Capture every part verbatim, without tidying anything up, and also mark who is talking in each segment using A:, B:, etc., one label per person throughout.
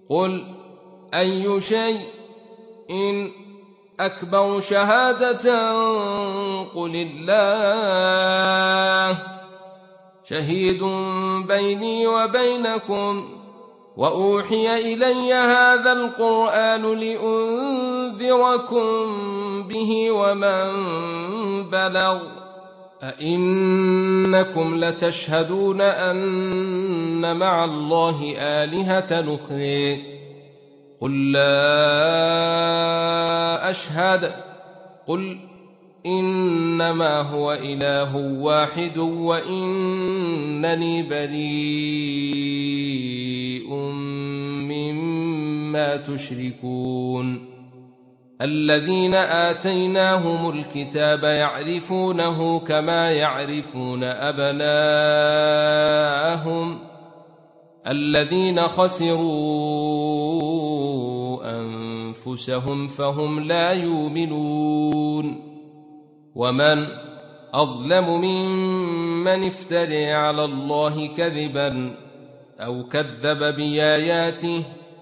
A: قل أي شيء إن أكبر شهادة قل الله شهيد بيني وبينكم وأوحي إلي هذا القرآن لأنذركم به ومن بلغ أئنكم لتشهدون أن مع الله آلهة أخرى قل لا أشهد قل إنما هو إله واحد وإنني بريء مما تشركون الذين آتيناهم الكتاب يعرفونه كما يعرفون أبناءهم الذين خسروا أنفسهم فهم لا يؤمنون ومن أظلم ممن افترى على الله كذبا أو كذب بآياته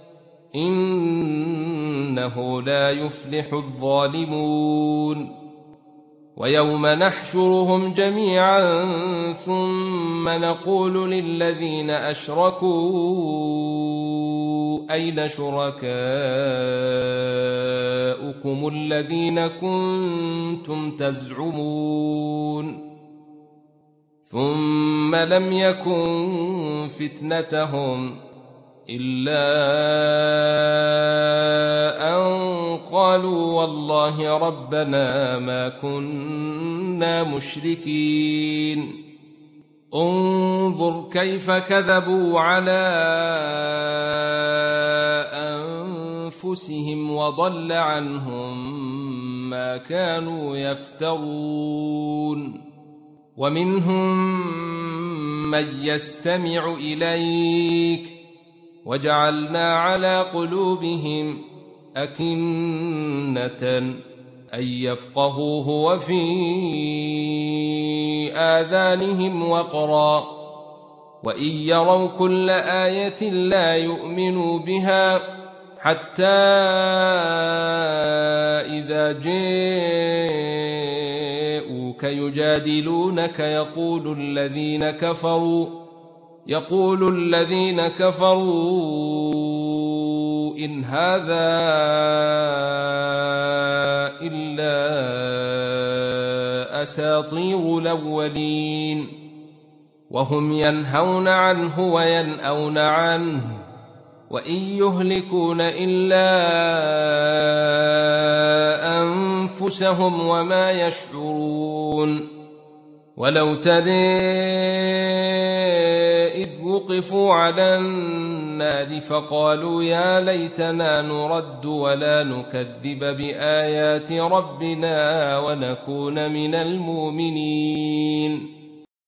A: إنه لا يفلح الظالمون ويوم نحشرهم جميعا ثم نقول للذين أشركوا أين شركاؤكم الذين كنتم تزعمون ثم لم يكن فتنتهم إلا أن قالوا والله ربنا ما كنا مشركين انظر كيف كذبوا على أنفسهم وضل عنهم ما كانوا يفترون ومنهم من يستمع إليك وجعلنا على قلوبهم أكنة أن يفقهوه وفي آذانهم وقرا وإن يروا كل آية لا يؤمنوا بها حتى إذا جاءوك يجادلونك يقول الذين كفروا يقول الذين كفروا إن هذا إلا أساطير الأولين وهم ينهون عنه وينأون عنه وإن يهلكون إلا أنفسهم وما يشعرون ولو ترى إذ وقفوا على النار فقالوا يا ليتنا نرد ولا نكذب بآيات ربنا ونكون من المؤمنين